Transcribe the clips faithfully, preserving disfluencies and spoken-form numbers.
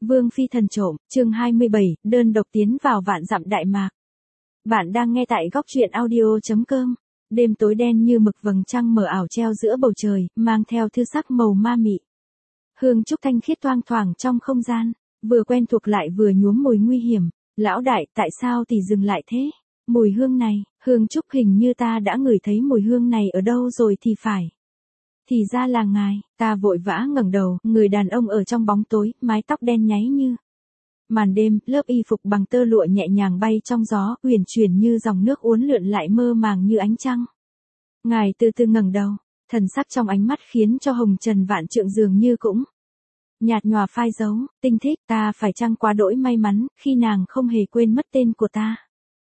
Vương phi thần trộm, chương hai mươi bảy, đơn độc tiến vào vạn dặm Đại Mạc. Bạn đang nghe tại góc truyện audio chấm com. Đêm tối đen như mực, vầng trăng mờ ảo treo giữa bầu trời, mang theo thư sắc màu ma mị. Hương trúc thanh khiết thoang thoảng trong không gian, vừa quen thuộc lại vừa nhuốm mùi nguy hiểm. Lão đại, tại sao thì dừng lại thế? Mùi hương này, hương trúc, hình như ta đã ngửi thấy mùi hương này ở đâu rồi thì phải. Thì ra là ngài. Ta vội vã ngẩng đầu, người đàn ông ở trong bóng tối, mái tóc đen nháy như màn đêm, lớp y phục bằng tơ lụa nhẹ nhàng bay trong gió, uyển chuyển như dòng nước uốn lượn lại mơ màng như ánh trăng. Ngài từ từ ngẩng đầu, thần sắc trong ánh mắt khiến cho hồng trần vạn trượng dường như cũng nhạt nhòa phai dấu. Tinh thích, ta phải chăng quá đỗi may mắn khi nàng không hề quên mất tên của ta.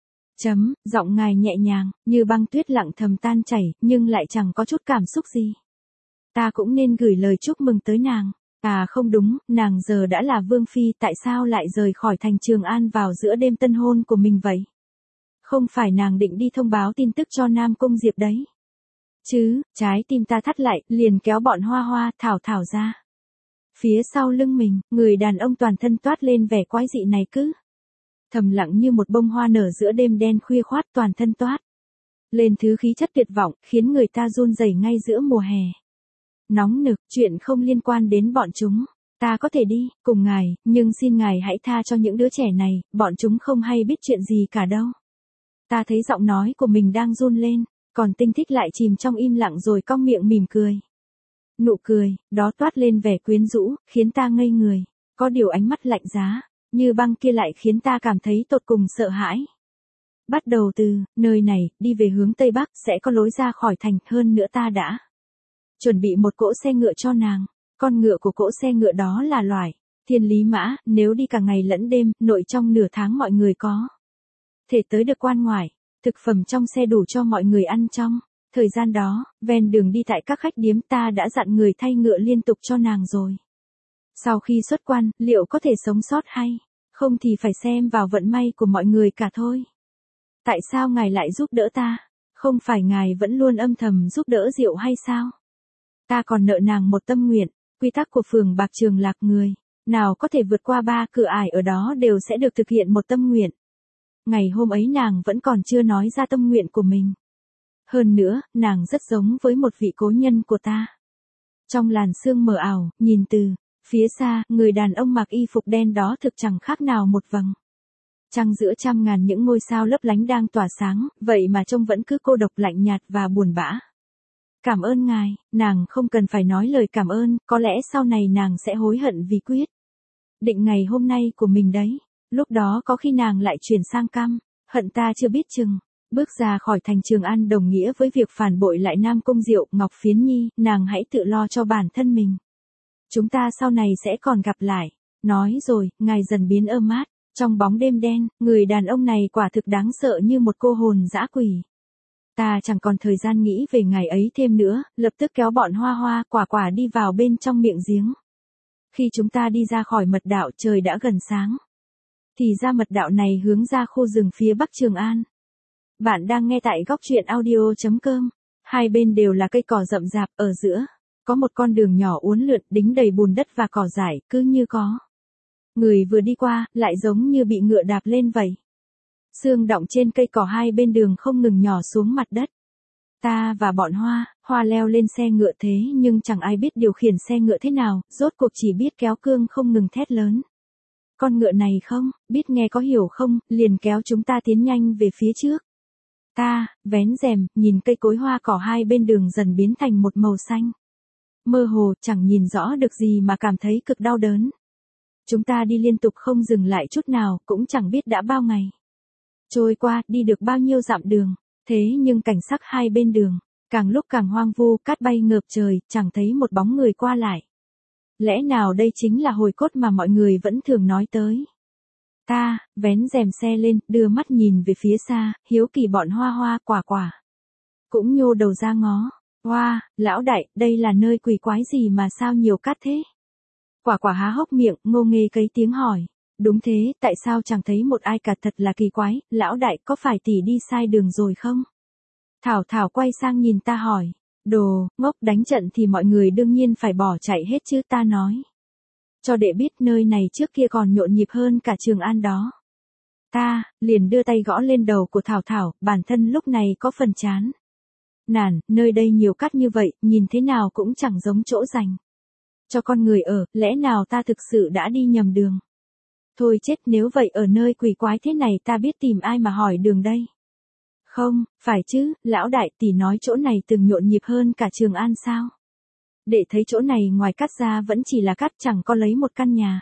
Chấm, giọng ngài nhẹ nhàng, như băng tuyết lặng thầm tan chảy, nhưng lại chẳng có chút cảm xúc gì. Ta cũng nên gửi lời chúc mừng tới nàng. À không đúng, nàng giờ đã là vương phi, tại sao lại rời khỏi thành Trường An vào giữa đêm tân hôn của mình vậy? Không phải nàng định đi thông báo tin tức cho Nam Cung Diệp đấy chứ? Trái tim ta thắt lại, liền kéo bọn Hoa Hoa, Thảo Thảo ra. Phía sau lưng mình, người đàn ông toàn thân toát lên vẻ quái dị này cứ thầm lặng như một bông hoa nở giữa đêm đen khuya khoát, toàn thân toát lên thứ khí chất tuyệt vọng, khiến người ta run rẩy ngay giữa mùa hè nóng nực. Chuyện không liên quan đến bọn chúng. Ta có thể đi cùng ngài, nhưng xin ngài hãy tha cho những đứa trẻ này, bọn chúng không hay biết chuyện gì cả đâu. Ta thấy giọng nói của mình đang run lên, còn Tinh Thích lại chìm trong im lặng rồi cong miệng mỉm cười. Nụ cười đó toát lên vẻ quyến rũ, khiến ta ngây người. Có điều ánh mắt lạnh giá như băng kia lại khiến ta cảm thấy tột cùng sợ hãi. Bắt đầu từ nơi này, đi về hướng Tây Bắc, sẽ có lối ra khỏi thành. Hơn nữa ta đã chuẩn bị một cỗ xe ngựa cho nàng. Con ngựa của cỗ xe ngựa đó là loại Thiên Lý Mã, nếu đi cả ngày lẫn đêm, nội trong nửa tháng mọi người có thể tới được quan ngoại. Thực phẩm trong xe đủ cho mọi người ăn trong thời gian đó. Ven đường đi tại các khách điếm, ta đã dặn người thay ngựa liên tục cho nàng rồi. Sau khi xuất quan, liệu có thể sống sót hay không thì phải xem vào vận may của mọi người cả thôi. Tại sao ngài lại giúp đỡ ta? Không phải ngài vẫn luôn âm thầm giúp đỡ Diệu hay sao? Ta còn nợ nàng một tâm nguyện. Quy tắc của phường bạc Trường Lạc, người nào có thể vượt qua ba cửa ải ở đó đều sẽ được thực hiện một tâm nguyện. Ngày hôm ấy nàng vẫn còn chưa nói ra tâm nguyện của mình. Hơn nữa, nàng rất giống với một vị cố nhân của ta. Trong làn sương mờ ảo, nhìn từ phía xa, người đàn ông mặc y phục đen đó thực chẳng khác nào một vầng trăng giữa trăm ngàn những ngôi sao lấp lánh đang tỏa sáng, vậy mà trông vẫn cứ cô độc, lạnh nhạt và buồn bã. Cảm ơn ngài. Nàng không cần phải nói lời cảm ơn, có lẽ sau này nàng sẽ hối hận vì quyết định ngày hôm nay của mình đấy. Lúc đó có khi nàng lại chuyển sang căm hận ta chưa biết chừng. Bước ra khỏi thành Trường An đồng nghĩa với việc phản bội lại Nam Cung Diệu. Ngọc Phiến Nhi, nàng hãy tự lo cho bản thân mình. Chúng ta sau này sẽ còn gặp lại. Nói rồi, ngài dần biến ơ mát. Trong bóng đêm đen, người đàn ông này quả thực đáng sợ như một cô hồn dã quỷ. Ta chẳng còn thời gian nghĩ về ngày ấy thêm nữa, lập tức kéo bọn Hoa Hoa, Quả Quả đi vào bên trong miệng giếng. Khi chúng ta đi ra khỏi mật đạo, trời đã gần sáng. Thì ra mật đạo này hướng ra khu rừng phía bắc Trường An. Bạn đang nghe tại góc truyện audio chấm com. Hai bên đều là cây cỏ rậm rạp, ở giữa có một con đường nhỏ uốn lượn, đính đầy bùn đất và cỏ dại, cứ như có người vừa đi qua, lại giống như bị ngựa đạp lên vậy. Sương đọng trên cây cỏ hai bên đường không ngừng nhỏ xuống mặt đất. Ta và bọn Hoa Hoa leo lên xe ngựa, thế nhưng chẳng ai biết điều khiển xe ngựa thế nào, rốt cuộc chỉ biết kéo cương không ngừng thét lớn. Con ngựa này không biết nghe có hiểu không, liền kéo chúng ta tiến nhanh về phía trước. Ta vén rèm, nhìn cây cối hoa cỏ hai bên đường dần biến thành một màu xanh mơ hồ, chẳng nhìn rõ được gì mà cảm thấy cực đau đớn. Chúng ta đi liên tục không dừng lại chút nào, cũng chẳng biết đã bao ngày trôi qua, đi được bao nhiêu dặm đường. Thế nhưng cảnh sắc hai bên đường càng lúc càng hoang vu, cát bay ngợp trời, chẳng thấy một bóng người qua lại. Lẽ nào đây chính là hồi cốt mà mọi người vẫn thường nói tới? Ta vén rèm xe lên, đưa mắt nhìn về phía xa, hiếu kỳ bọn Hoa Hoa, Quả Quả cũng nhô đầu ra ngó. Hoa, lão đại, đây là nơi quỷ quái gì mà sao nhiều cát thế? Quả Quả há hốc miệng, ngô nghê cấy tiếng hỏi. Đúng thế, tại sao chẳng thấy một ai cả, thật là kỳ quái. Lão đại, có phải tỷ đi sai đường rồi không? Thảo Thảo quay sang nhìn ta hỏi. Đồ ngốc, đánh trận thì mọi người đương nhiên phải bỏ chạy hết chứ, ta nói. Cho đệ biết nơi này trước kia còn nhộn nhịp hơn cả Trường An đó. Ta, liền đưa tay gõ lên đầu của Thảo Thảo, bản thân lúc này có phần chán. Nản, nơi đây nhiều cát như vậy, nhìn thế nào cũng chẳng giống chỗ dành cho con người ở, lẽ nào ta thực sự đã đi nhầm đường? Thôi chết, nếu vậy ở nơi quỷ quái thế này ta biết tìm ai mà hỏi đường đây? Không, phải chứ, lão đại tỷ nói chỗ này từng nhộn nhịp hơn cả Trường An sao? Để thấy chỗ này ngoài cát ra vẫn chỉ là cát, chẳng có lấy một căn nhà.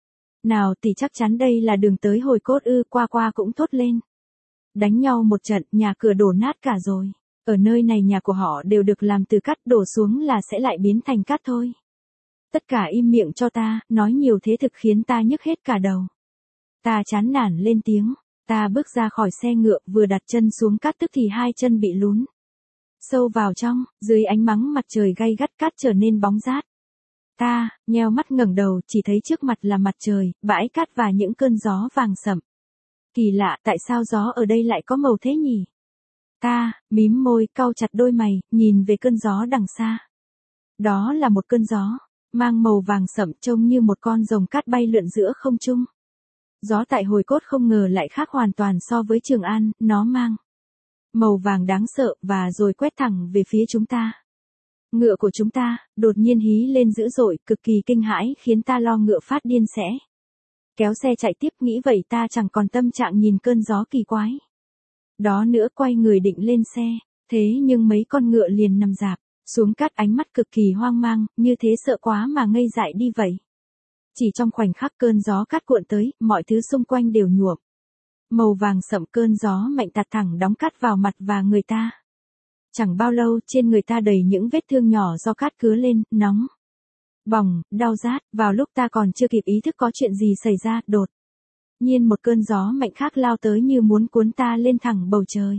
Nào tỷ chắc chắn đây là đường tới Hồi Cốt ư? Qua qua cũng thốt lên. Đánh nhau một trận, nhà cửa đổ nát cả rồi. Ở nơi này nhà của họ đều được làm từ cát, đổ xuống là sẽ lại biến thành cát thôi. Tất cả im miệng cho ta, nói nhiều thế thực khiến ta nhức hết cả đầu. Ta chán nản lên tiếng, ta bước ra khỏi xe ngựa, vừa đặt chân xuống cát tức thì hai chân bị lún sâu vào trong, dưới ánh nắng mặt trời gay gắt cát trở nên bóng rát. Ta, nheo mắt ngẩng đầu, chỉ thấy trước mặt là mặt trời, bãi cát và những cơn gió vàng sậm. Kỳ lạ, tại sao gió ở đây lại có màu thế nhỉ? Ta, mím môi, cau chặt đôi mày, nhìn về cơn gió đằng xa. Đó là một cơn gió, mang màu vàng sậm, trông như một con rồng cát bay lượn giữa không trung. Gió tại Hồi Cốt không ngờ lại khác hoàn toàn so với Trường An, nó mang màu vàng đáng sợ, và rồi quét thẳng về phía chúng ta. Ngựa của chúng ta, đột nhiên hí lên dữ dội, cực kỳ kinh hãi, khiến ta lo ngựa phát điên sẽ kéo xe chạy tiếp, nghĩ vậy ta chẳng còn tâm trạng nhìn cơn gió kỳ quái đó nữa, quay người định lên xe, thế nhưng mấy con ngựa liền nằm rạp xuống cát, ánh mắt cực kỳ hoang mang, như thế sợ quá mà ngây dại đi vậy. Chỉ trong khoảnh khắc cơn gió cát cuộn tới, mọi thứ xung quanh đều nhuộm màu vàng sậm, cơn gió mạnh tạt thẳng đóng cát vào mặt và người ta. Chẳng bao lâu, trên người ta đầy những vết thương nhỏ do cát cứa lên, nóng, bỏng, đau rát. Vào lúc ta còn chưa kịp ý thức có chuyện gì xảy ra, đột nhiên một cơn gió mạnh khác lao tới như muốn cuốn ta lên thẳng bầu trời.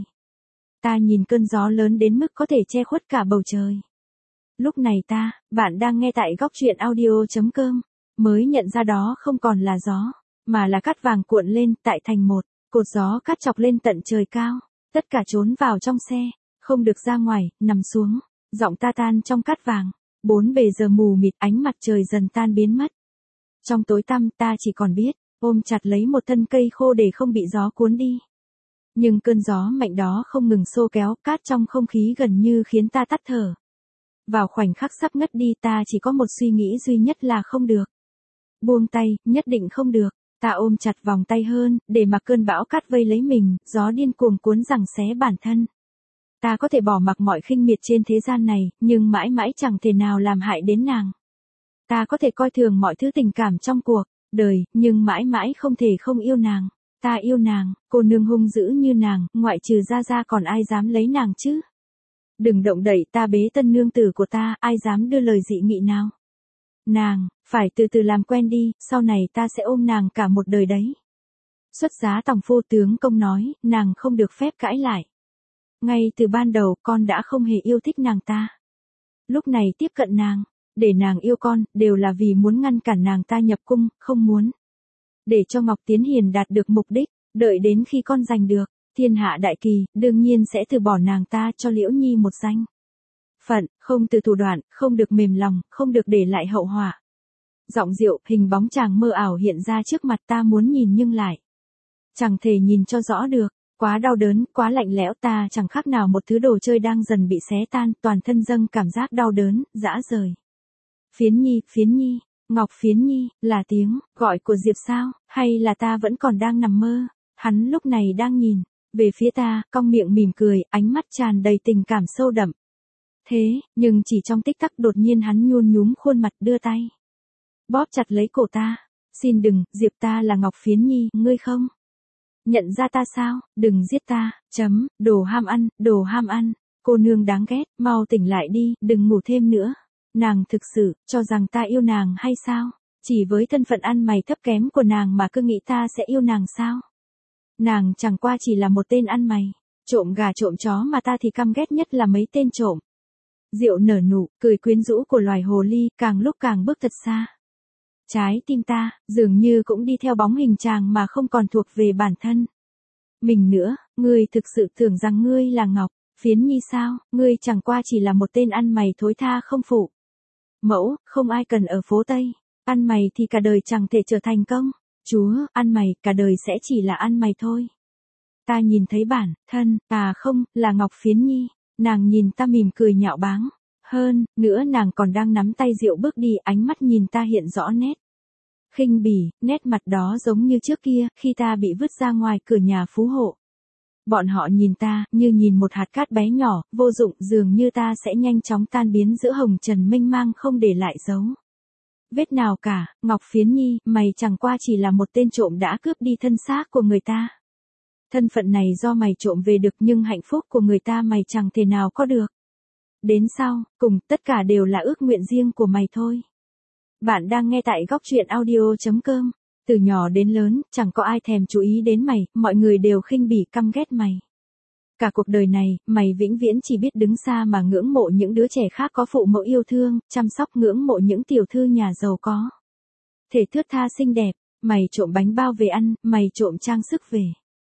Ta nhìn cơn gió lớn đến mức có thể che khuất cả bầu trời. Lúc này ta, bạn đang nghe tại góc truyện audio chấm com, mới nhận ra đó không còn là gió, mà là cát vàng cuộn lên, tại thành một cột gió cát chọc lên tận trời cao. Tất cả trốn vào trong xe, không được ra ngoài, nằm xuống, giọng ta tan trong cát vàng. Bốn bề giờ mù mịt, ánh mặt trời dần tan biến mất. Trong tối tăm, ta chỉ còn biết ôm chặt lấy một thân cây khô để không bị gió cuốn đi. Nhưng cơn gió mạnh đó không ngừng xô kéo, cát trong không khí gần như khiến ta tắt thở. Vào khoảnh khắc sắp ngất đi, ta chỉ có một suy nghĩ duy nhất là không được buông tay, nhất định không được. Ta ôm chặt vòng tay hơn, để mặc cơn bão cát vây lấy mình, gió điên cuồng cuốn giằng xé bản thân. Ta có thể bỏ mặc mọi khinh miệt trên thế gian này, nhưng mãi mãi chẳng thể nào làm hại đến nàng. Ta có thể coi thường mọi thứ tình cảm trong cuộc đời, nhưng mãi mãi không thể không yêu nàng. Ta yêu nàng, cô nương hung dữ như nàng, ngoại trừ Gia Gia còn ai dám lấy nàng chứ? Đừng động đậy, ta bế tân nương tử của ta, ai dám đưa lời dị nghị nào? Nàng, phải từ từ làm quen đi, sau này ta sẽ ôm nàng cả một đời đấy. Xuất giá tòng phu, tướng công nói, nàng không được phép cãi lại. Ngay từ ban đầu, con đã không hề yêu thích nàng ta. Lúc này tiếp cận nàng, để nàng yêu con, đều là vì muốn ngăn cản nàng ta nhập cung, không muốn để cho Ngọc Tiến Hiền đạt được mục đích. Đợi đến khi con giành được thiên hạ đại kỳ, đương nhiên sẽ từ bỏ nàng ta cho Liễu Nhi một danh phận, không từ thủ đoạn, không được mềm lòng, không được để lại hậu họa. Giọng Diệu, hình bóng chàng mơ ảo hiện ra trước mặt ta, muốn nhìn nhưng lại chẳng thể nhìn cho rõ được. Quá đau đớn, quá lạnh lẽo, ta chẳng khác nào một thứ đồ chơi đang dần bị xé tan, toàn thân dâng cảm giác đau đớn, dã rời. Phiến Nhi, Phiến Nhi, Ngọc Phiến Nhi, là tiếng gọi của Diệp sao, hay là ta vẫn còn đang nằm mơ? Hắn lúc này đang nhìn về phía ta, cong miệng mỉm cười, ánh mắt tràn đầy tình cảm sâu đậm. Thế, nhưng chỉ trong tích tắc đột nhiên hắn nhún nhúm khuôn mặt, đưa tay bóp chặt lấy cổ ta. Xin đừng, Diệp, ta là Ngọc Phiến Nhi, ngươi không nhận ra ta sao? Đừng giết ta, chấm, đồ ham ăn, đồ ham ăn, cô nương đáng ghét, mau tỉnh lại đi, đừng ngủ thêm nữa. Nàng thực sự cho rằng ta yêu nàng hay sao? Chỉ với thân phận ăn mày thấp kém của nàng mà cứ nghĩ ta sẽ yêu nàng sao? Nàng chẳng qua chỉ là một tên ăn mày, trộm gà trộm chó mà ta thì căm ghét nhất là mấy tên trộm. Diệu nở nụ, cười quyến rũ của loài hồ ly, càng lúc càng bước thật xa. Trái tim ta, dường như cũng đi theo bóng hình chàng mà không còn thuộc về bản thân mình nữa. Ngươi thực sự tưởng rằng ngươi là Ngọc Phiến Nhi sao? Ngươi chẳng qua chỉ là một tên ăn mày thối tha không phụ mẫu, không ai cần ở phố Tây. Ăn mày thì cả đời chẳng thể trở thành công. Chúa, ăn mày, cả đời sẽ chỉ là ăn mày thôi. Ta nhìn thấy bản thân, à không, là Ngọc Phiến Nhi. Nàng nhìn ta mỉm cười nhạo báng. Hơn, nữa nàng còn đang nắm tay Diệu bước đi, ánh mắt nhìn ta hiện rõ nét khinh bỉ, nét mặt đó giống như trước kia, khi ta bị vứt ra ngoài cửa nhà phú hộ. Bọn họ nhìn ta, như nhìn một hạt cát bé nhỏ, vô dụng, dường như ta sẽ nhanh chóng tan biến giữa hồng trần mênh mang không để lại dấu vết nào cả. Ngọc Phiến Nhi, mày chẳng qua chỉ là một tên trộm đã cướp đi thân xác của người ta. Thân phận này do mày trộm về được, nhưng hạnh phúc của người ta mày chẳng thể nào có được. Đến sau, cùng, tất cả đều là ước nguyện riêng của mày thôi. Bạn đang nghe tại góc truyện audio chấm com. Từ nhỏ đến lớn, chẳng có ai thèm chú ý đến mày, mọi người đều khinh bỉ căm ghét mày. Cả cuộc đời này, mày vĩnh viễn chỉ biết đứng xa mà ngưỡng mộ những đứa trẻ khác có phụ mẫu yêu thương, chăm sóc, ngưỡng mộ những tiểu thư nhà giàu có thể thướt tha xinh đẹp. Mày trộm bánh bao về ăn, mày trộm trang sức về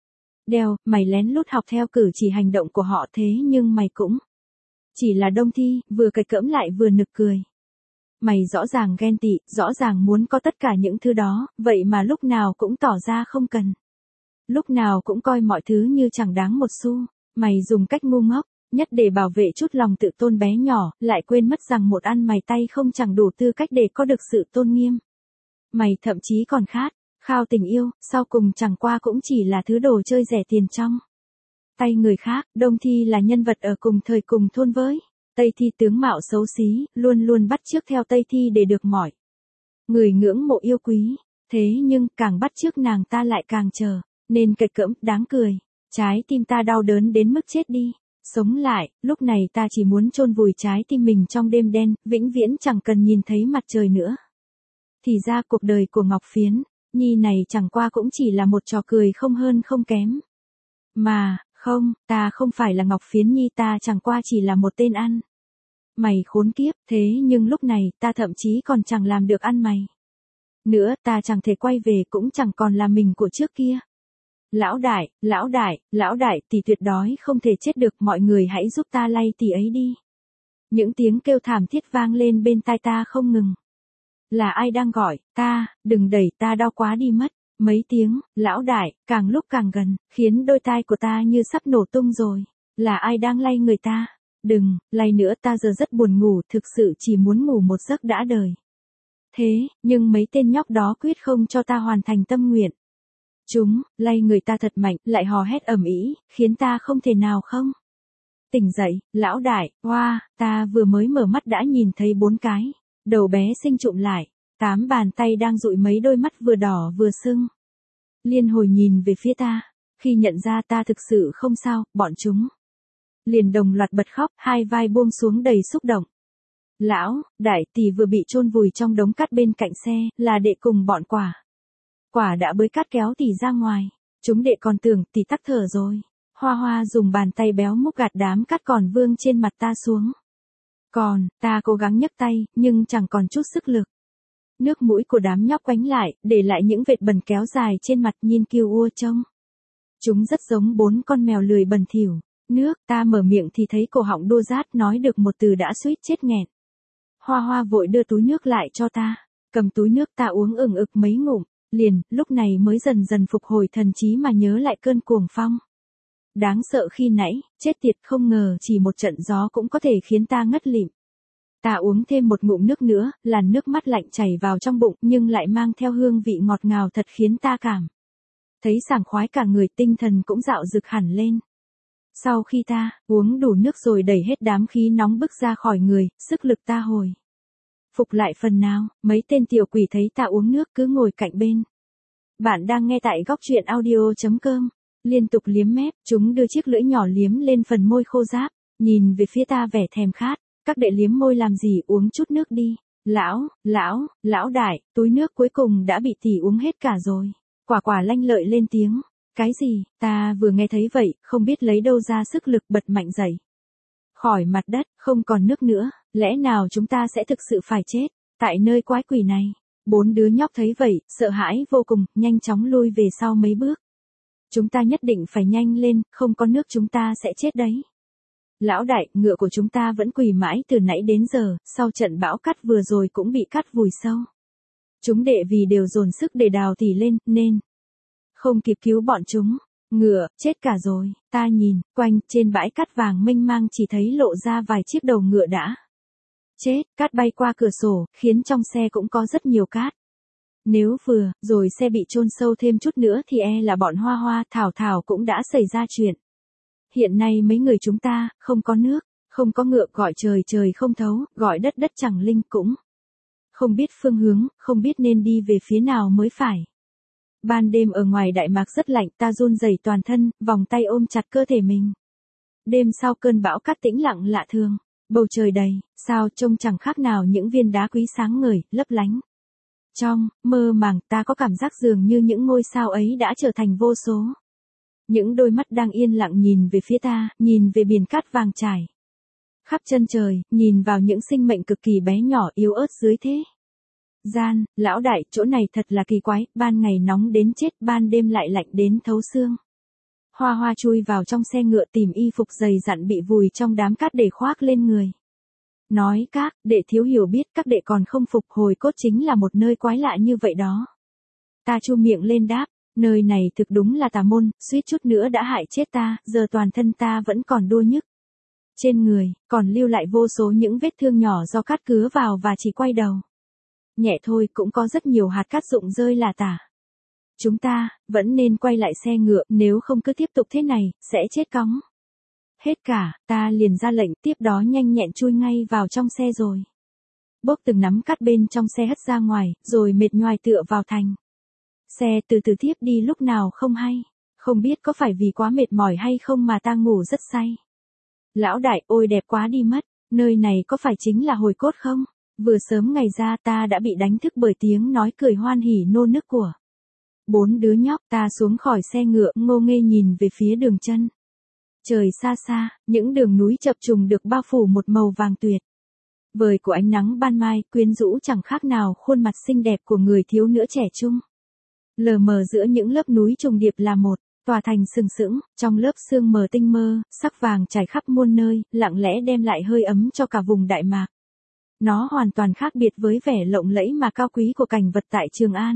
đeo, mày lén lút học theo cử chỉ hành động của họ, thế nhưng mày cũng chỉ là đông thi, vừa cạch cỡm lại vừa nực cười. Mày rõ ràng ghen tị, rõ ràng muốn có tất cả những thứ đó, vậy mà lúc nào cũng tỏ ra không cần. Lúc nào cũng coi mọi thứ như chẳng đáng một xu. Mày dùng cách ngu ngốc nhất để bảo vệ chút lòng tự tôn bé nhỏ, lại quên mất rằng một ăn mày tay không chẳng đủ tư cách để có được sự tôn nghiêm. Mày thậm chí còn khát khao tình yêu, sau cùng chẳng qua cũng chỉ là thứ đồ chơi rẻ tiền trong tay người khác. Đông Thi là nhân vật ở cùng thời cùng thôn với Tây Thi, tướng mạo xấu xí, luôn luôn bắt chước theo Tây Thi để được mọi người ngưỡng mộ yêu quý. Thế nhưng, càng bắt chước nàng ta lại càng chờ nên cạch cỡm, đáng cười. Trái tim ta đau đớn đến mức chết đi sống lại, lúc này ta chỉ muốn chôn vùi trái tim mình trong đêm đen, vĩnh viễn chẳng cần nhìn thấy mặt trời nữa. Thì ra cuộc đời của Ngọc Phiến Nhi này chẳng qua cũng chỉ là một trò cười không hơn không kém. Mà, không, ta không phải là Ngọc Phiến Nhi, ta chẳng qua chỉ là một tên ăn mày khốn kiếp. Thế nhưng lúc này, ta thậm chí còn chẳng làm được ăn mày nữa, ta chẳng thể quay về, cũng chẳng còn là mình của trước kia. Lão đại, lão đại, lão đại, tỷ tuyệt đói không thể chết được, mọi người hãy giúp ta lay tỷ ấy đi. Những tiếng kêu thảm thiết vang lên bên tai ta không ngừng. Là ai đang gọi ta? Đừng đẩy, ta đau quá đi mất. Mấy tiếng, lão đại, càng lúc càng gần, khiến đôi tai của ta như sắp nổ tung rồi. Là ai đang lay người ta? Đừng, lay nữa, ta giờ rất buồn ngủ, thực sự chỉ muốn ngủ một giấc đã đời. Thế, nhưng mấy tên nhóc đó quyết không cho ta hoàn thành tâm nguyện. Chúng, lay người ta thật mạnh, lại hò hét ầm ĩ, khiến ta không thể nào không tỉnh dậy. Lão đại, oa, wow, ta vừa mới mở mắt đã nhìn thấy bốn cái đầu bé xinh trụm lại, tám bàn tay đang dụi mấy đôi mắt vừa đỏ vừa sưng liên hồi nhìn về phía ta. Khi nhận ra ta thực sự không sao, bọn chúng liền đồng loạt bật khóc, hai vai buông xuống đầy xúc động. Lão đại, tỷ vừa bị chôn vùi trong đống cát bên cạnh xe, là đệ cùng bọn quả quả đã bới cát kéo tỷ ra ngoài. Chúng đệ còn tưởng tỷ tắc thở rồi. Hoa Hoa dùng bàn tay béo múc gạt đám cát còn vương trên mặt ta xuống. Còn, ta cố gắng nhấc tay, nhưng chẳng còn chút sức lực. Nước mũi của đám nhóc quánh lại, để lại những vệt bẩn kéo dài trên mặt, nhìn kiêu ua trông. Chúng rất giống bốn con mèo lười bẩn thỉu. Nước, ta mở miệng thì thấy cổ họng đua rát, nói được một từ đã suýt chết nghẹn. Hoa Hoa vội đưa túi nước lại cho ta. Cầm túi nước ta uống ừng ực mấy ngụm. Liền, lúc này mới dần dần phục hồi thần trí mà nhớ lại cơn cuồng phong đáng sợ khi nãy. Chết tiệt, không ngờ chỉ một trận gió cũng có thể khiến ta ngất lịm. Ta uống thêm một ngụm nước nữa, làn nước mắt lạnh chảy vào trong bụng, nhưng lại mang theo hương vị ngọt ngào thật khiến ta cảm thấy sảng khoái cả người, tinh thần cũng dạo dực hẳn lên. Sau khi ta uống đủ nước rồi đẩy hết đám khí nóng bức ra khỏi người, sức lực ta hồi phục lại phần nào. Mấy tên tiểu quỷ thấy ta uống nước cứ ngồi cạnh bên. Bạn đang nghe tại góc truyện audio chấm com. Liên tục liếm mép, chúng đưa chiếc lưỡi nhỏ liếm lên phần môi khô ráp, nhìn về phía ta vẻ thèm khát. Các đệ liếm môi làm gì, uống chút nước đi. Lão, lão, lão đại, túi nước cuối cùng đã bị tỷ uống hết cả rồi. Quả quả lanh lợi lên tiếng. Cái gì? Ta vừa nghe thấy vậy, không biết lấy đâu ra sức lực bật mạnh dậy khỏi mặt đất. Không còn nước nữa, lẽ nào chúng ta sẽ thực sự phải chết tại nơi quái quỷ này? Bốn đứa nhóc thấy vậy, sợ hãi vô cùng, nhanh chóng lui về sau mấy bước. Chúng ta nhất định phải nhanh lên, không có nước chúng ta sẽ chết đấy. Lão đại, ngựa của chúng ta vẫn quỳ mãi từ nãy đến giờ, sau trận bão cát vừa rồi cũng bị cát vùi sâu. Chúng đệ vì đều dồn sức để đào tỉ lên, nên không kịp cứu bọn chúng. Ngựa, chết cả rồi, ta nhìn, quanh, trên bãi cát vàng mênh mang chỉ thấy lộ ra vài chiếc đầu ngựa đã chết, cát bay qua cửa sổ, khiến trong xe cũng có rất nhiều cát. Nếu vừa, rồi xe bị chôn sâu thêm chút nữa thì e là bọn Hoa Hoa, Thảo Thảo cũng đã xảy ra chuyện. Hiện nay mấy người chúng ta, không có nước, không có ngựa, gọi trời trời không thấu, gọi đất đất chẳng linh, cũng không biết phương hướng, không biết nên đi về phía nào mới phải. Ban đêm ở ngoài Đại Mạc rất lạnh, ta run rẩy toàn thân, vòng tay ôm chặt cơ thể mình. Đêm sau cơn bão cát tĩnh lặng lạ thường, bầu trời đầy, sao trông chẳng khác nào những viên đá quý sáng ngời, lấp lánh. Trong mơ màng ta có cảm giác dường như những ngôi sao ấy đã trở thành vô số. Những đôi mắt đang yên lặng nhìn về phía ta, nhìn về biển cát vàng trải khắp chân trời, nhìn vào những sinh mệnh cực kỳ bé nhỏ yếu ớt dưới thế gian. Lão đại, chỗ này thật là kỳ quái, ban ngày nóng đến chết, ban đêm lại lạnh đến thấu xương. Hoa Hoa chui vào trong xe ngựa tìm y phục dày dặn bị vùi trong đám cát để khoác lên người. Nói các đệ thiếu hiểu biết, các đệ còn không phục, hồi cốt chính là một nơi quái lạ như vậy đó. Ta chu miệng lên đáp, nơi này thực đúng là tà môn, suýt chút nữa đã hại chết ta, giờ toàn thân ta vẫn còn đua nhức. Trên người, còn lưu lại vô số những vết thương nhỏ do cát cứa vào và chỉ quay đầu nhẹ thôi cũng có rất nhiều hạt cát rụng rơi là tả. Chúng ta, vẫn nên quay lại xe ngựa, nếu không cứ tiếp tục thế này, sẽ chết cóng. Hết cả, ta liền ra lệnh, tiếp đó nhanh nhẹn chui ngay vào trong xe rồi. Bốc từng nắm cát bên trong xe hất ra ngoài, rồi mệt nhoài tựa vào thành. Xe từ từ tiếp đi lúc nào không hay. Không biết có phải vì quá mệt mỏi hay không mà ta ngủ rất say. Lão đại, ôi đẹp quá đi mất, nơi này có phải chính là hồi cốt không? Vừa sớm ngày ra ta đã bị đánh thức bởi tiếng nói cười hoan hỉ nô nức của bốn đứa nhóc. Ta xuống khỏi xe ngựa, ngô nghê nhìn về phía đường chân trời xa xa, những đường núi chập trùng được bao phủ một màu vàng tuyệt vời của ánh nắng ban mai, quyến rũ chẳng khác nào khuôn mặt xinh đẹp của người thiếu nữ trẻ trung. Lờ mờ giữa những lớp núi trùng điệp là một tòa thành sừng sững, trong lớp sương mờ tinh mơ, sắc vàng trải khắp muôn nơi, lặng lẽ đem lại hơi ấm cho cả vùng Đại Mạc. Nó hoàn toàn khác biệt với vẻ lộng lẫy mà cao quý của cảnh vật tại Trường An.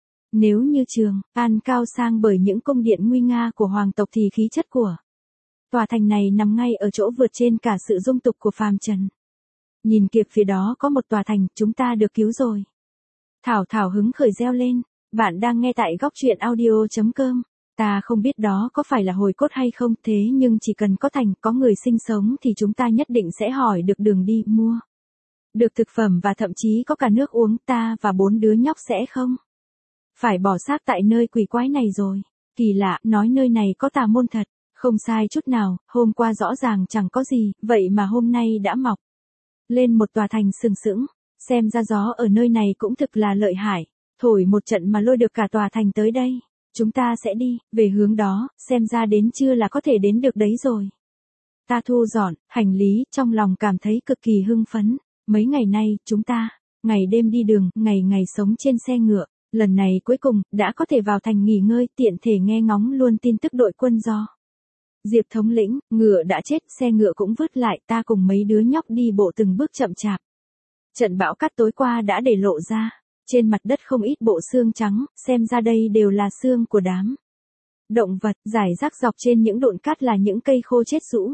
Nếu như Trường An cao sang bởi những cung điện nguy nga của hoàng tộc thì khí chất của tòa thành này nằm ngay ở chỗ vượt trên cả sự dung tục của phàm trần. Nhìn kịp phía đó có một tòa thành, chúng ta được cứu rồi. Thảo Thảo hứng khởi reo lên, bạn đang nghe tại góc truyện audio chấm com. Ta không biết đó có phải là hồi cốt hay không, thế nhưng chỉ cần có thành, có người sinh sống thì chúng ta nhất định sẽ hỏi được đường đi, mua được thực phẩm và thậm chí có cả nước uống. Ta và bốn đứa nhóc sẽ không phải bỏ xác tại nơi quỷ quái này rồi. Kỳ lạ, nói nơi này có tà môn thật. Không sai chút nào, hôm qua rõ ràng chẳng có gì, vậy mà hôm nay đã mọc lên một tòa thành sừng sững. Xem ra gió ở nơi này cũng thực là lợi hại, thổi một trận mà lôi được cả tòa thành tới đây. Chúng ta sẽ đi về hướng đó, xem ra đến trưa là có thể đến được đấy rồi. Ta thu dọn hành lý, trong lòng cảm thấy cực kỳ hưng phấn. Mấy ngày nay, chúng ta ngày đêm đi đường, ngày ngày sống trên xe ngựa. Lần này cuối cùng đã có thể vào thành nghỉ ngơi, tiện thể nghe ngóng luôn tin tức đội quân do Diệp thống lĩnh. Ngựa đã chết, xe ngựa cũng vứt lại, ta cùng mấy đứa nhóc đi bộ từng bước chậm chạp. Trận bão cát tối qua đã để lộ ra trên mặt đất không ít bộ xương trắng, xem ra đây đều là xương của đám động vật, rải rác dọc trên những đụn cát là những cây khô chết rũ.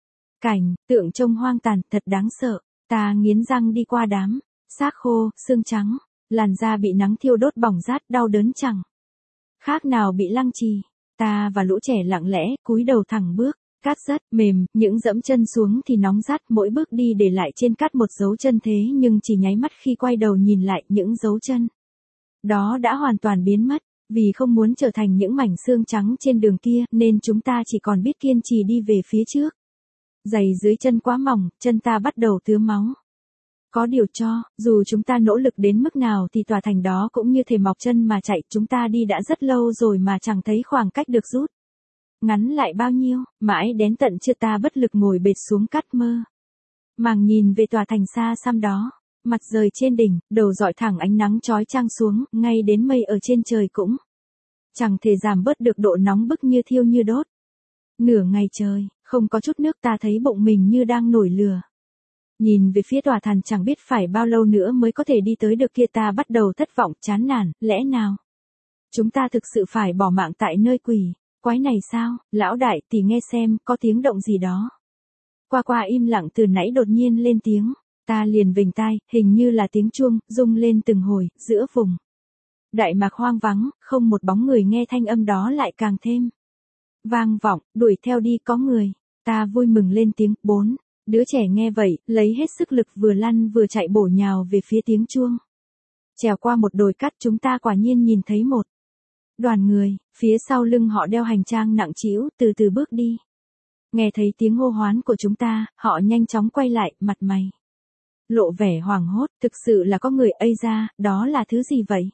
Cảnh tượng trông hoang tàn, thật đáng sợ. Ta nghiến răng đi qua đám xác khô, xương trắng, làn da bị nắng thiêu đốt bỏng rát, đau đớn chẳng khác nào bị lăng trì. Ta và lũ trẻ lặng lẽ cúi đầu thẳng bước, cát rất mềm, những dẫm chân xuống thì nóng rát, mỗi bước đi để lại trên cát một dấu chân, thế nhưng chỉ nháy mắt khi quay đầu nhìn lại, những dấu chân đó đã hoàn toàn biến mất. Vì không muốn trở thành những mảnh xương trắng trên đường kia, nên chúng ta chỉ còn biết kiên trì đi về phía trước. Giày dưới chân quá mỏng, chân ta bắt đầu tứa máu. Có điều cho, dù chúng ta nỗ lực đến mức nào thì tòa thành đó cũng như thể mọc chân mà chạy. Chúng ta đi đã rất lâu rồi mà chẳng thấy khoảng cách được rút ngắn lại bao nhiêu. Mãi đến tận trưa ta bất lực ngồi bệt xuống cát mơ màng nhìn về tòa thành xa xăm đó. Mặt trời trên đỉnh, đầu dọi thẳng ánh nắng chói chang xuống, ngay đến mây ở trên trời cũng chẳng thể giảm bớt được độ nóng bức như thiêu như đốt. Nửa ngày trời, không có chút nước, ta thấy bụng mình như đang nổi lửa. Nhìn về phía tòa thành chẳng biết phải bao lâu nữa mới có thể đi tới được kia, ta bắt đầu thất vọng chán nản, lẽ nào chúng ta thực sự phải bỏ mạng tại nơi quỷ quái này sao? Lão đại tỷ nghe xem, có tiếng động gì đó. Qua qua im lặng từ nãy đột nhiên lên tiếng, ta liền vểnh tai, hình như là tiếng chuông, rung lên từng hồi, giữa vùng Đại Mạc hoang vắng, không một bóng người, nghe thanh âm đó lại càng thêm vang vọng, đuổi theo đi có người. Ta vui mừng lên tiếng, bốn. Đứa trẻ nghe vậy, lấy hết sức lực vừa lăn vừa chạy bổ nhào về phía tiếng chuông. Trèo qua một đồi cát, chúng ta quả nhiên nhìn thấy một đoàn người, phía sau lưng họ đeo hành trang nặng trĩu, từ từ bước đi. Nghe thấy tiếng hô hoán của chúng ta, họ nhanh chóng quay lại, mặt mày lộ vẻ hoảng hốt, thực sự là có người. Ây da, đó là thứ gì vậy?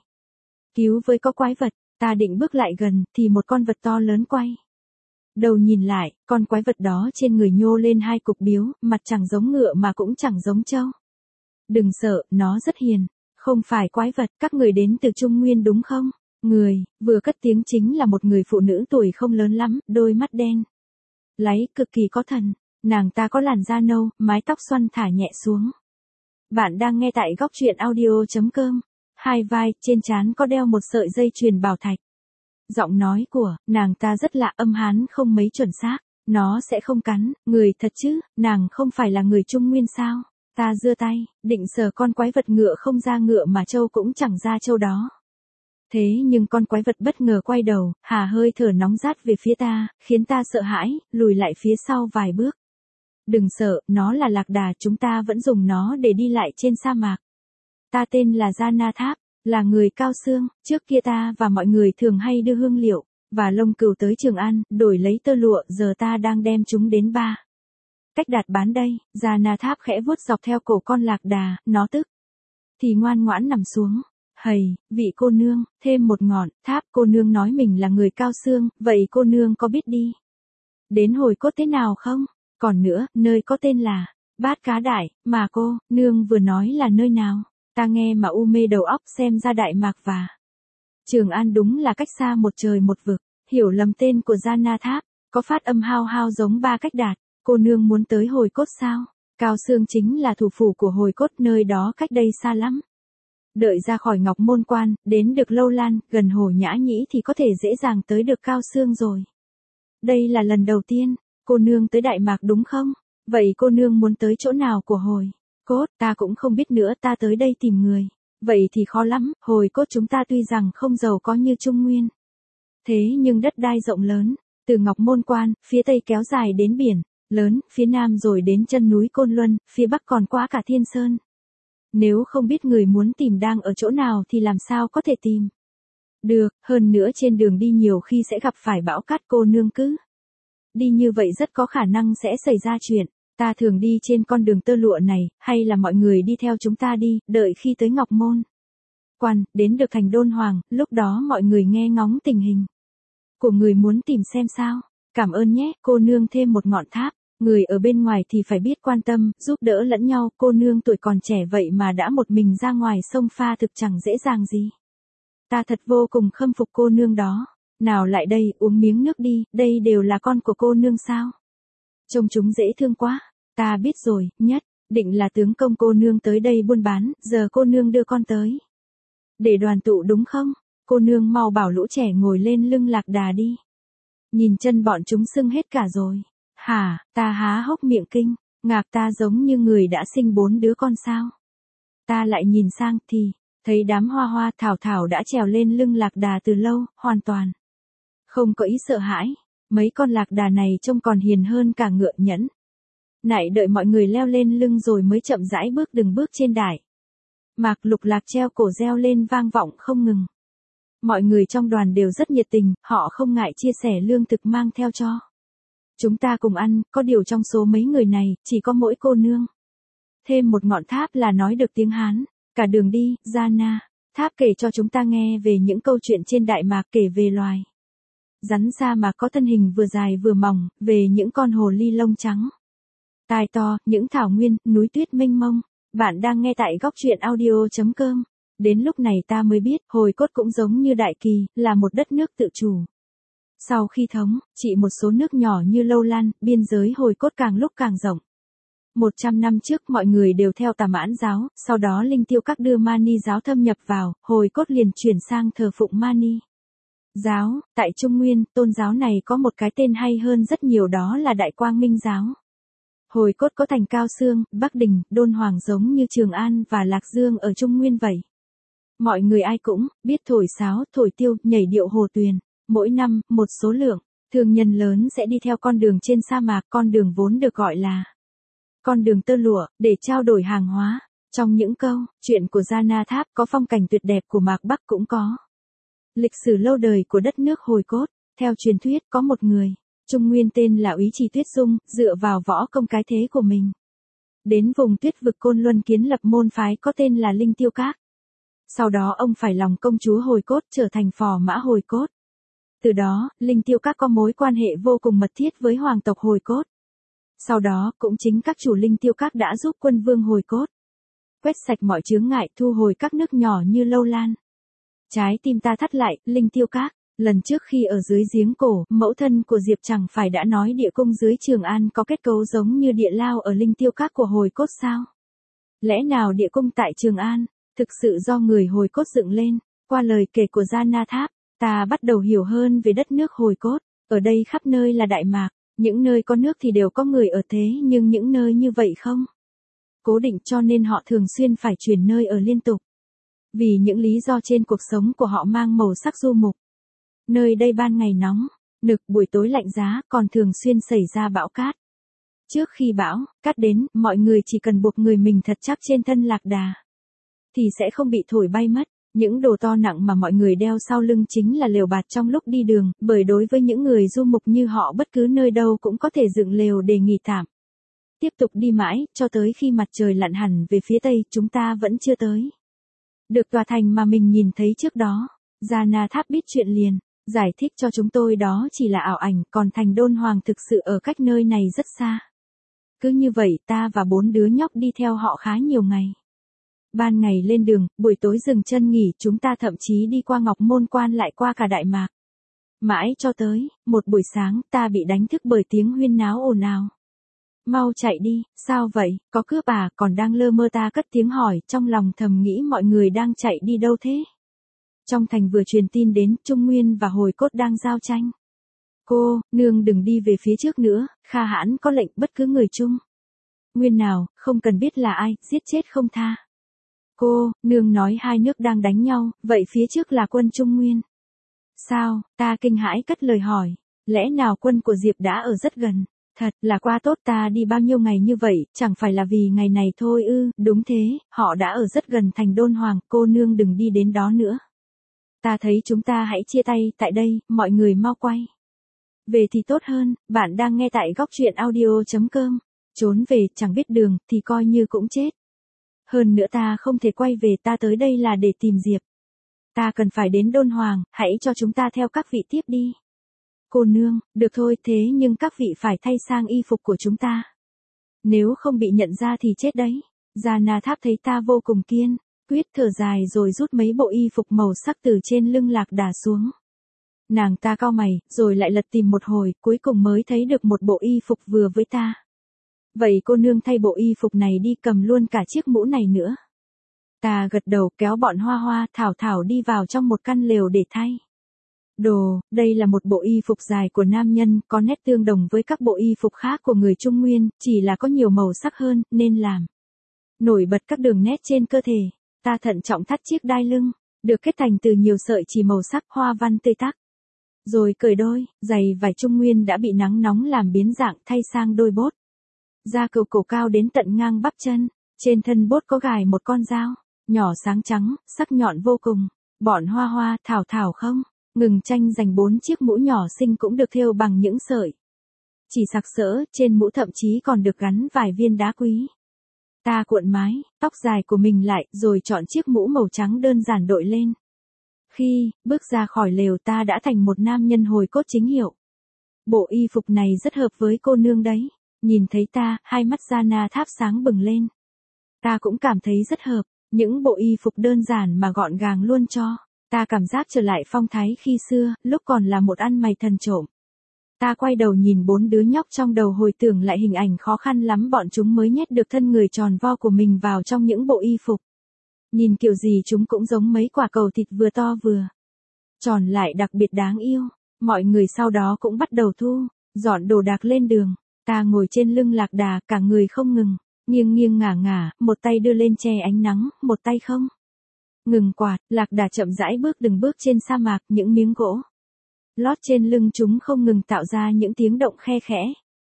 Cứu với, có quái vật. Ta định bước lại gần, thì một con vật to lớn quay đầu nhìn lại, con quái vật đó trên người nhô lên hai cục biếu, mặt chẳng giống ngựa mà cũng chẳng giống trâu. Đừng sợ, nó rất hiền. Không phải quái vật, các người đến từ Trung Nguyên đúng không? Người, vừa cất tiếng chính là một người phụ nữ tuổi không lớn lắm, đôi mắt đen láy, cực kỳ có thần. Nàng ta có làn da nâu, mái tóc xoăn thả nhẹ xuống. Bạn đang nghe tại góc truyện audio.com. Hai vai, trên trán có đeo một sợi dây chuyền bảo thạch. Giọng nói của nàng ta rất lạ, âm hán không mấy chuẩn xác. Nó sẽ không cắn người thật chứ? Nàng không phải là người Trung Nguyên sao? Ta giơ tay, định sờ con quái vật, ngựa không ra ngựa mà trâu cũng chẳng ra trâu đó. Thế nhưng con quái vật bất ngờ quay đầu, hà hơi thở nóng rát về phía ta, khiến ta sợ hãi, lùi lại phía sau vài bước. Đừng sợ, nó là lạc đà, chúng ta vẫn dùng nó để đi lại trên sa mạc. Ta tên là Gia Tháp, là người Cao Xương, trước kia ta và mọi người thường hay đưa hương liệu và lông cừu tới Trường An, đổi lấy tơ lụa, giờ ta đang đem chúng đến ba cách đạt bán đây. Gia Tháp khẽ vuốt dọc theo cổ con lạc đà, nó tức thì ngoan ngoãn nằm xuống. Hầy, vị cô nương, thêm một ngọn. Tháp cô nương nói mình là người Cao Xương, vậy cô nương có biết đi đến Hồi Cốt thế nào không? Còn nữa, nơi có tên là Bát Cá Đại, mà cô nương vừa nói là nơi nào? Ta nghe mà u mê đầu óc, xem ra Đại Mạc và Trường An đúng là cách xa một trời một vực. Hiểu lầm tên của Gia Tháp, có phát âm hao hao giống Ba Cách Đạt. Cô nương muốn tới Hồi Cốt sao? Cao Xương chính là thủ phủ của Hồi Cốt, nơi đó cách đây xa lắm. Đợi ra khỏi Ngọc Môn Quan, đến được Lâu Lan, gần Hồ Nhã Nhĩ thì có thể dễ dàng tới được Cao Xương rồi. Đây là lần đầu tiên cô nương tới Đại Mạc đúng không? Vậy cô nương muốn tới chỗ nào của Hồi Cốt? Ta cũng không biết nữa, ta tới đây tìm người. Vậy thì khó lắm, Hồi Cốt chúng ta tuy rằng không giàu có như Trung Nguyên, thế nhưng đất đai rộng lớn, từ Ngọc Môn Quan, phía tây kéo dài đến biển lớn, phía nam rồi đến chân núi Côn Luân, phía bắc còn quá cả Thiên Sơn. Nếu không biết người muốn tìm đang ở chỗ nào thì làm sao có thể tìm được, hơn nữa trên đường đi nhiều khi sẽ gặp phải bão cát, cô nương cứ đi như vậy rất có khả năng sẽ xảy ra chuyện. Ta thường đi trên con đường tơ lụa này, hay là mọi người đi theo chúng ta đi, đợi khi tới Ngọc Môn Quan, đến được thành Đôn Hoàng, lúc đó mọi người nghe ngóng tình hình của người muốn tìm xem sao. Cảm ơn nhé, cô nương thêm một ngọn tháp. Người ở bên ngoài thì phải biết quan tâm, giúp đỡ lẫn nhau, cô nương tuổi còn trẻ vậy mà đã một mình ra ngoài sông pha, thực chẳng dễ dàng gì. Ta thật vô cùng khâm phục cô nương đó. Nào lại đây, uống miếng nước đi, đây đều là con của cô nương sao? Trông chúng dễ thương quá. Ta biết rồi, nhất định là tướng công cô nương tới đây buôn bán, giờ cô nương đưa con tới để đoàn tụ đúng không? Cô nương mau bảo lũ trẻ ngồi lên lưng lạc đà đi. Nhìn chân bọn chúng sưng hết cả rồi. Hả? Ta há hốc miệng kinh ngạc, ta giống như người đã sinh bốn đứa con sao? Ta lại nhìn sang thì thấy đám hoa hoa thảo thảo đã trèo lên lưng lạc đà từ lâu, hoàn toàn không có ý sợ hãi. Mấy con lạc đà này trông còn hiền hơn cả ngựa nhẫn nại, đợi mọi người leo lên lưng rồi mới chậm rãi bước từng bước trên Đại Mạc. Lục Lạc treo cổ reo lên vang vọng không ngừng. Mọi người trong đoàn đều rất nhiệt tình, họ không ngại chia sẻ lương thực mang theo cho chúng ta cùng ăn, có điều trong số mấy người này, chỉ có mỗi cô nương thêm một ngọn tháp là nói được tiếng Hán. Cả đường đi, Gia Tháp kể cho chúng ta nghe về những câu chuyện trên Đại Mạc, kể về loài rắn sa mạc có thân hình vừa dài vừa mỏng, về những con hồ ly lông trắng tai to, những thảo nguyên, núi tuyết mênh mông. Bạn đang nghe tại góc truyện audio.com. Đến lúc này ta mới biết, Hồi Cốt cũng giống như Đại Kỳ, là một đất nước tự chủ. Sau khi thống trị một số nước nhỏ như Lâu Lan, biên giới Hồi Cốt càng lúc càng rộng. một trăm năm trước mọi người đều theo Tà Mãn giáo, sau đó Linh Tiêu Các đưa Mani giáo thâm nhập vào, Hồi Cốt liền chuyển sang thờ phụng Mani giáo. Tại Trung Nguyên, tôn giáo này có một cái tên hay hơn rất nhiều, đó là Đại Quang Minh giáo. Hồi Cốt có thành Cao Xương, Bắc Đình, Đôn Hoàng giống như Trường An và Lạc Dương ở Trung Nguyên vậy. Mọi người ai cũng biết thổi sáo, thổi tiêu, nhảy điệu hồ tuyền. Mỗi năm, một số lượng thương nhân lớn sẽ đi theo con đường trên sa mạc, con đường vốn được gọi là con đường tơ lụa, để trao đổi hàng hóa. Trong những câu chuyện của Gia Na Tháp có phong cảnh tuyệt đẹp của Mạc Bắc, cũng có lịch sử lâu đời của đất nước Hồi Cốt. Theo truyền thuyết, có một người Trung Nguyên tên là Úy Trì Tuyết Dung, dựa vào võ công cái thế của mình, đến vùng tuyết vực Côn Luân kiến lập môn phái có tên là Linh Tiêu Các. Sau đó ông phải lòng công chúa Hồi Cốt, trở thành phò mã Hồi Cốt. Từ đó, Linh Tiêu Các có mối quan hệ vô cùng mật thiết với hoàng tộc Hồi Cốt. Sau đó, cũng chính các chủ Linh Tiêu Các đã giúp quân vương Hồi Cốt quét sạch mọi chướng ngại, thu hồi các nước nhỏ như Lâu Lan. Trái tim ta thắt lại, Linh Tiêu Các. Lần trước khi ở dưới giếng cổ, mẫu thân của Diệp chẳng phải đã nói địa cung dưới Trường An có kết cấu giống như địa lao ở Linh Tiêu Các của Hồi Cốt sao? Lẽ nào địa cung tại Trường An thực sự do người Hồi Cốt dựng lên? Qua lời kể của Gia Na Tháp, ta bắt đầu hiểu hơn về đất nước Hồi Cốt. Ở đây khắp nơi là Đại Mạc, những nơi có nước thì đều có người ở, thế nhưng những nơi như vậy không cố định, cho nên họ thường xuyên phải chuyển nơi ở liên tục. Vì những lý do trên, cuộc sống của họ mang màu sắc du mục. Nơi đây ban ngày nóng nực, buổi tối lạnh giá, còn thường xuyên xảy ra bão cát. Trước khi bão cát đến, mọi người chỉ cần buộc người mình thật chắc trên thân lạc đà thì sẽ không bị thổi bay mất. Những đồ to nặng mà mọi người đeo sau lưng chính là lều bạt trong lúc đi đường, bởi đối với những người du mục như họ, bất cứ nơi đâu cũng có thể dựng lều để nghỉ tạm. Tiếp tục đi mãi, cho tới khi mặt trời lặn hẳn về phía tây, chúng ta vẫn chưa tới được tòa thành mà mình nhìn thấy trước đó. Gia Na Tháp biết chuyện liền giải thích cho chúng tôi đó chỉ là ảo ảnh, còn thành Đôn Hoàng thực sự ở cách nơi này rất xa. Cứ như vậy, ta và bốn đứa nhóc đi theo họ khá nhiều ngày. Ban ngày lên đường, buổi tối dừng chân nghỉ, chúng ta thậm chí đi qua Ngọc Môn Quan, lại qua cả Đại Mạc. Mãi cho tới một buổi sáng, ta bị đánh thức bởi tiếng huyên náo ồn ào. Mau chạy đi, sao vậy, có cướp à? Còn đang lơ mơ ta cất tiếng hỏi, trong lòng thầm nghĩ mọi người đang chạy đi đâu thế? Trong thành vừa truyền tin đến, Trung Nguyên và Hồi Cốt đang giao tranh. Cô, nương đừng đi về phía trước nữa, Kha Hãn có lệnh bất cứ người Trung Nguyên nào, không cần biết là ai, giết chết không tha. Cô, nương nói hai nước đang đánh nhau, vậy phía trước là quân Trung Nguyên. Sao, ta kinh hãi cất lời hỏi, lẽ nào quân của Diệp đã ở rất gần? Thật là quá tốt, ta đi bao nhiêu ngày như vậy, chẳng phải là vì ngày này thôi ư? Đúng thế, họ đã ở rất gần thành Đôn Hoàng, cô nương đừng đi đến đó nữa. Ta thấy chúng ta hãy chia tay tại đây, mọi người mau quay về thì tốt hơn. Bạn đang nghe tại góc truyện audio chấm com. Trốn về, chẳng biết đường, thì coi như cũng chết. Hơn nữa ta không thể quay về, ta tới đây là để tìm Diệp. Ta cần phải đến Đôn Hoàng, hãy cho chúng ta theo các vị tiếp đi. Cô nương, được thôi, thế nhưng các vị phải thay sang y phục của chúng ta. Nếu không bị nhận ra thì chết đấy. Gia Na Tháp thấy ta vô cùng kiên quyết, thở dài rồi rút mấy bộ y phục màu sắc từ trên lưng lạc đà xuống. Nàng ta cau mày, rồi lại lật tìm một hồi, cuối cùng mới thấy được một bộ y phục vừa với ta. Vậy cô nương thay bộ y phục này đi, cầm luôn cả chiếc mũ này nữa. Ta gật đầu, kéo bọn Hoa Hoa, Thảo Thảo đi vào trong một căn lều để thay đồ. Đây là một bộ y phục dài của nam nhân, có nét tương đồng với các bộ y phục khác của người Trung Nguyên, chỉ là có nhiều màu sắc hơn, nên làm nổi bật các đường nét trên cơ thể. Ta thận trọng thắt chiếc đai lưng, được kết thành từ nhiều sợi chỉ màu sắc hoa văn tươi tắc. Rồi cởi đôi giày vải Trung Nguyên đã bị nắng nóng làm biến dạng, thay sang đôi bốt da cừu cổ cao đến tận ngang bắp chân. Trên thân bốt có gài một con dao nhỏ sáng trắng, sắc nhọn vô cùng. Bọn Hoa Hoa, Thảo Thảo không ngừng tranh giành bốn chiếc mũ nhỏ xinh cũng được thêu bằng những sợi chỉ sặc sỡ, trên mũ thậm chí còn được gắn vài viên đá quý. Ta cuộn mái tóc dài của mình lại, rồi chọn chiếc mũ màu trắng đơn giản đội lên. Khi bước ra khỏi lều, ta đã thành một nam nhân Hồi Cốt chính hiệu. Bộ y phục này rất hợp với cô nương đấy. Nhìn thấy ta, hai mắt Gia Na Tháp sáng bừng lên. Ta cũng cảm thấy rất hợp, những bộ y phục đơn giản mà gọn gàng luôn cho ta cảm giác trở lại phong thái khi xưa, lúc còn là một ăn mày thần trộm. Ta quay đầu nhìn bốn đứa nhóc trong đầu hồi tưởng lại hình ảnh khó khăn lắm bọn chúng mới nhét được thân người tròn vo của mình vào trong những bộ y phục. Nhìn kiểu gì chúng cũng giống mấy quả cầu thịt vừa to vừa tròn lại đặc biệt đáng yêu. Mọi người sau đó cũng bắt đầu thu dọn đồ đạc lên đường. Ta ngồi trên lưng Lạc Đà, cả người không ngừng nghiêng nghiêng ngả ngả, một tay đưa lên che ánh nắng, một tay không ngừng quạt. Lạc Đà chậm rãi bước từng bước trên sa mạc, những miếng gỗ lót trên lưng chúng không ngừng tạo ra những tiếng động khe khẽ.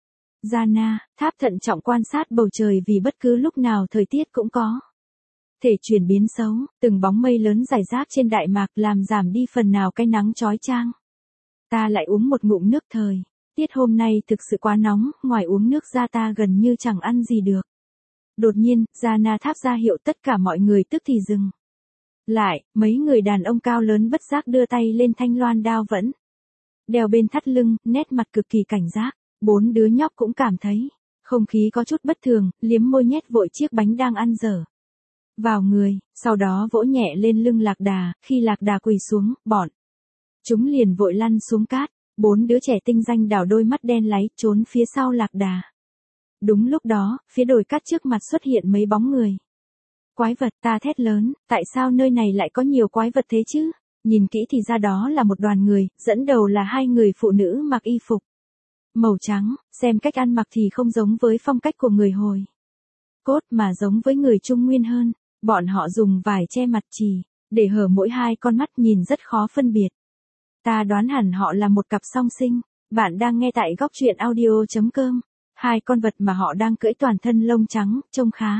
Gianna, Tháp thận trọng quan sát bầu trời vì bất cứ lúc nào thời tiết cũng có thể chuyển biến xấu. Từng bóng mây lớn rải rác trên đại mạc làm giảm đi phần nào cái nắng chói chang. Ta lại uống một ngụm nước thời tiết hôm nay thực sự quá nóng, ngoài uống nước ra ta gần như chẳng ăn gì được. Đột nhiên, Gianna tháp ra hiệu tất cả mọi người tức thì dừng lại. Mấy người đàn ông cao lớn bất giác đưa tay lên thanh loan đao vẫn đeo bên thắt lưng, nét mặt cực kỳ cảnh giác. Bốn đứa nhóc cũng cảm thấy không khí có chút bất thường, liếm môi nhét vội chiếc bánh đang ăn dở vào người, sau đó vỗ nhẹ lên lưng Lạc Đà. Khi Lạc Đà quỳ xuống, bọn chúng liền vội lăn xuống cát. Bốn đứa trẻ tinh danh đảo đôi mắt đen láy, trốn phía sau Lạc Đà. Đúng lúc đó, phía đồi cát trước mặt xuất hiện mấy bóng người. Quái vật, ta thét lớn, tại sao nơi này lại có nhiều quái vật thế chứ? Nhìn kỹ thì ra đó là một đoàn người, dẫn đầu là hai người phụ nữ mặc y phục màu trắng, xem cách ăn mặc thì không giống với phong cách của người hồi cốt mà giống với người Trung Nguyên hơn. Bọn họ dùng vải che mặt chì để hở mỗi hai con mắt, nhìn rất khó phân biệt. Ta đoán hẳn họ là một cặp song sinh. Bạn đang nghe tại góc truyện audio chấm com. Hai con vật mà họ đang cưỡi toàn thân lông trắng, trông khá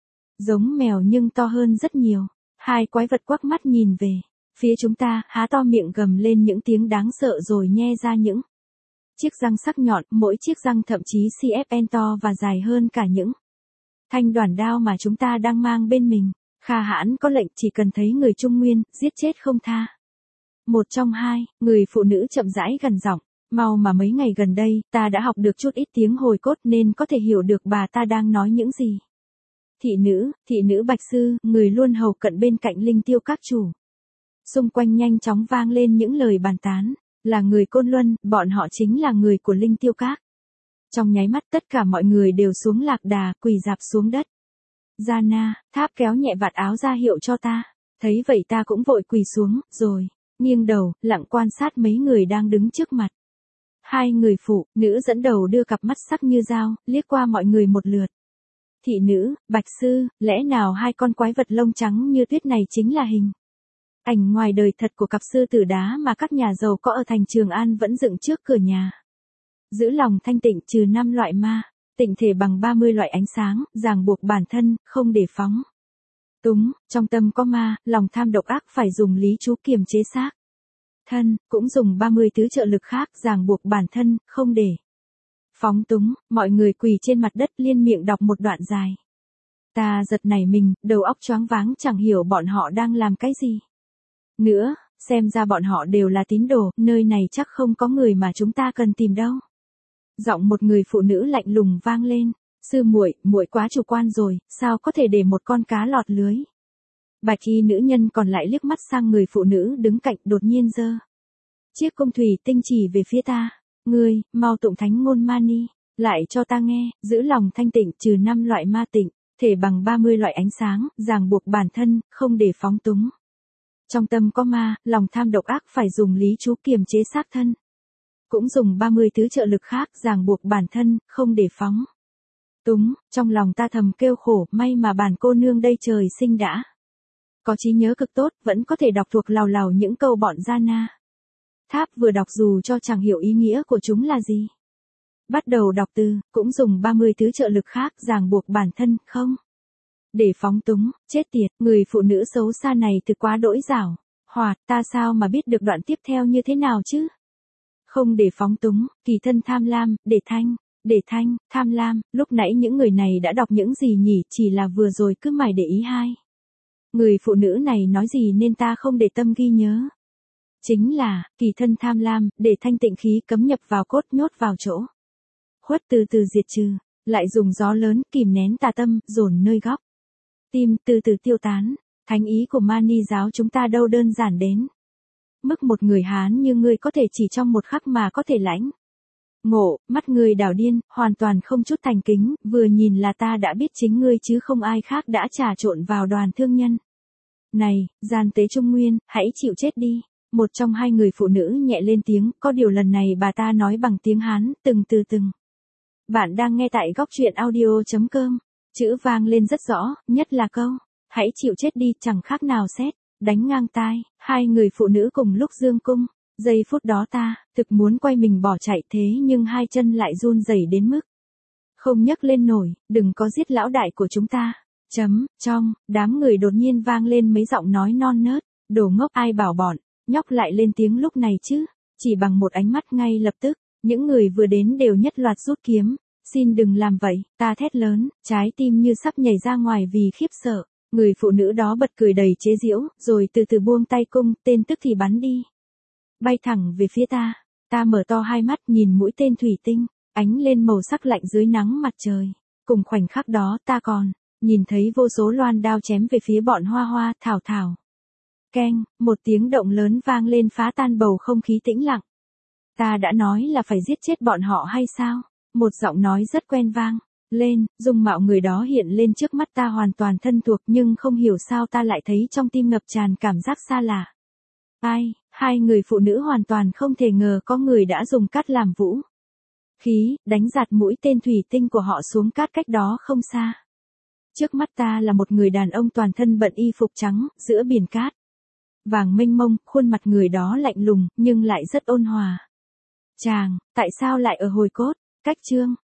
giống mèo nhưng to hơn rất nhiều. Hai quái vật quắc mắt nhìn về phía chúng ta, há to miệng gầm lên những tiếng đáng sợ rồi nhe ra những chiếc răng sắc nhọn, mỗi chiếc răng thậm chí xê ép en to và dài hơn cả những thanh đoản đao mà chúng ta đang mang bên mình. Kha Hãn có lệnh chỉ cần thấy người Trung Nguyên, giết chết không tha. Một trong hai, người phụ nữ chậm rãi gần giọng, mau mà mấy ngày gần đây, ta đã học được chút ít tiếng hồi cốt nên có thể hiểu được bà ta đang nói những gì. Thị nữ, thị nữ Bạch Sư, người luôn hầu cận bên cạnh Linh Tiêu các chủ. Xung quanh nhanh chóng vang lên những lời bàn tán, là người Côn Luân, bọn họ chính là người của Linh Tiêu các. Trong nháy mắt tất cả mọi người đều xuống Lạc Đà, quỳ rạp xuống đất. Gianna, Tháp kéo nhẹ vạt áo ra hiệu cho ta. Thấy vậy ta cũng vội quỳ xuống, rồi nghiêng đầu, lặng quan sát mấy người đang đứng trước mặt. Hai người phụ nữ dẫn đầu đưa cặp mắt sắc như dao, liếc qua mọi người một lượt. Thị nữ, Bạch Sư, lẽ nào hai con quái vật lông trắng như tuyết này chính là hình ảnh ngoài đời thật của cặp sư tử đá mà các nhà giàu có ở thành Trường An vẫn dựng trước cửa nhà? Giữ lòng thanh tịnh trừ năm loại ma, tịnh thể bằng ba mươi loại ánh sáng, ràng buộc bản thân, không để phóng túng, trong tâm có ma, lòng tham độc ác phải dùng lý chú kiềm chế xác thân, cũng dùng ba mươi tứ trợ lực khác, ràng buộc bản thân, không để phóng túng. Mọi người quỳ trên mặt đất liên miệng đọc một đoạn dài. Ta giật nảy mình, đầu óc choáng váng chẳng hiểu bọn họ đang làm cái gì nữa, xem ra bọn họ đều là tín đồ, nơi này chắc không có người mà chúng ta cần tìm đâu. Giọng một người phụ nữ lạnh lùng vang lên, sư muội, muội quá chủ quan rồi, sao có thể để một con cá lọt lưới. Bạch y nữ nhân còn lại liếc mắt sang người phụ nữ đứng cạnh, đột nhiên giơ chiếc cung thủy tinh chỉ về phía ta. Ngươi, mau tụng thánh ngôn mani lại cho ta nghe, giữ lòng thanh tịnh trừ năm loại ma tịnh, thể bằng ba mươi loại ánh sáng, ràng buộc bản thân, không để phóng túng. Trong tâm có ma, lòng tham độc ác phải dùng lý chú kiềm chế xác thân. Cũng dùng ba mươi tứ trợ lực khác, ràng buộc bản thân, không để phóng túng. Trong lòng ta thầm kêu khổ, may mà bản cô nương đây trời sinh đã có trí nhớ cực tốt, vẫn có thể đọc thuộc lào lào những câu bọn Gianna. Tháp vừa đọc dù cho chẳng hiểu ý nghĩa của chúng là gì. Bắt đầu đọc từ, cũng dùng ba mươi tứ trợ lực khác, ràng buộc bản thân, không để phóng túng. Chết tiệt, người phụ nữ xấu xa này thực quá đỗi giảo hoạt, ta sao mà biết được đoạn tiếp theo như thế nào chứ? Không để phóng túng, kỳ thân tham lam, để thanh, để thanh, tham lam, lúc nãy những người này đã đọc những gì nhỉ, chỉ là vừa rồi cứ mải để ý hai người phụ nữ này nói gì nên ta không để tâm ghi nhớ. Chính là, kỳ thân tham lam, để thanh tịnh khí cấm nhập vào cốt, nhốt vào chỗ khuất, từ từ diệt trừ, lại dùng gió lớn, kìm nén tà tâm, dồn nơi góc tim, từ từ tiêu tán. Thánh ý của Mani giáo chúng ta đâu đơn giản đến mức một người Hán như ngươi có thể chỉ trong một khắc mà có thể lãnh Ngộ, mắt người đảo điên, hoàn toàn không chút thành kính, vừa nhìn là ta đã biết chính ngươi chứ không ai khác đã trà trộn vào đoàn thương nhân. Này, gian tế Trung Nguyên, hãy chịu chết đi. Một trong hai người phụ nữ nhẹ lên tiếng, có điều lần này bà ta nói bằng tiếng Hán, từng từ từng. Bạn đang nghe tại góc truyện audio.com. Chữ vang lên rất rõ, nhất là câu, hãy chịu chết đi, chẳng khác nào sét đánh ngang tai. Hai người phụ nữ cùng lúc dương cung. Giây phút đó ta, thực muốn quay mình bỏ chạy thế nhưng hai chân lại run rẩy đến mức không nhấc lên nổi, đừng có giết lão đại của chúng ta. Chấm, trong, đám người đột nhiên vang lên mấy giọng nói non nớt, đồ ngốc ai bảo bọn, nhóc lại lên tiếng lúc này chứ, chỉ bằng một ánh mắt ngay lập tức, những người vừa đến đều nhất loạt rút kiếm, xin đừng làm vậy, ta thét lớn, trái tim như sắp nhảy ra ngoài vì khiếp sợ, người phụ nữ đó bật cười đầy chế giễu, rồi từ từ buông tay cung, tên tức thì bắn đi. Bay thẳng về phía ta, ta mở to hai mắt nhìn mũi tên thủy tinh, ánh lên màu sắc lạnh dưới nắng mặt trời, cùng khoảnh khắc đó ta còn nhìn thấy vô số loan đao chém về phía bọn Hoa Hoa, Thảo Thảo. Keng, một tiếng động lớn vang lên phá tan bầu không khí tĩnh lặng. Ta đã nói là phải giết chết bọn họ hay sao? Một giọng nói rất quen vang lên, dung mạo người đó hiện lên trước mắt ta hoàn toàn thân thuộc nhưng không hiểu sao ta lại thấy trong tim ngập tràn cảm giác xa lạ. Ai, hai người phụ nữ hoàn toàn không thể ngờ có người đã dùng cát làm vũ khí, đánh giạt mũi tên thủy tinh của họ xuống cát cách đó không xa. Trước mắt ta là một người đàn ông toàn thân bận y phục trắng, giữa biển cát vàng mênh mông, khuôn mặt người đó lạnh lùng, nhưng lại rất ôn hòa. Chàng, tại sao lại ở hồi cốt? Cách chương,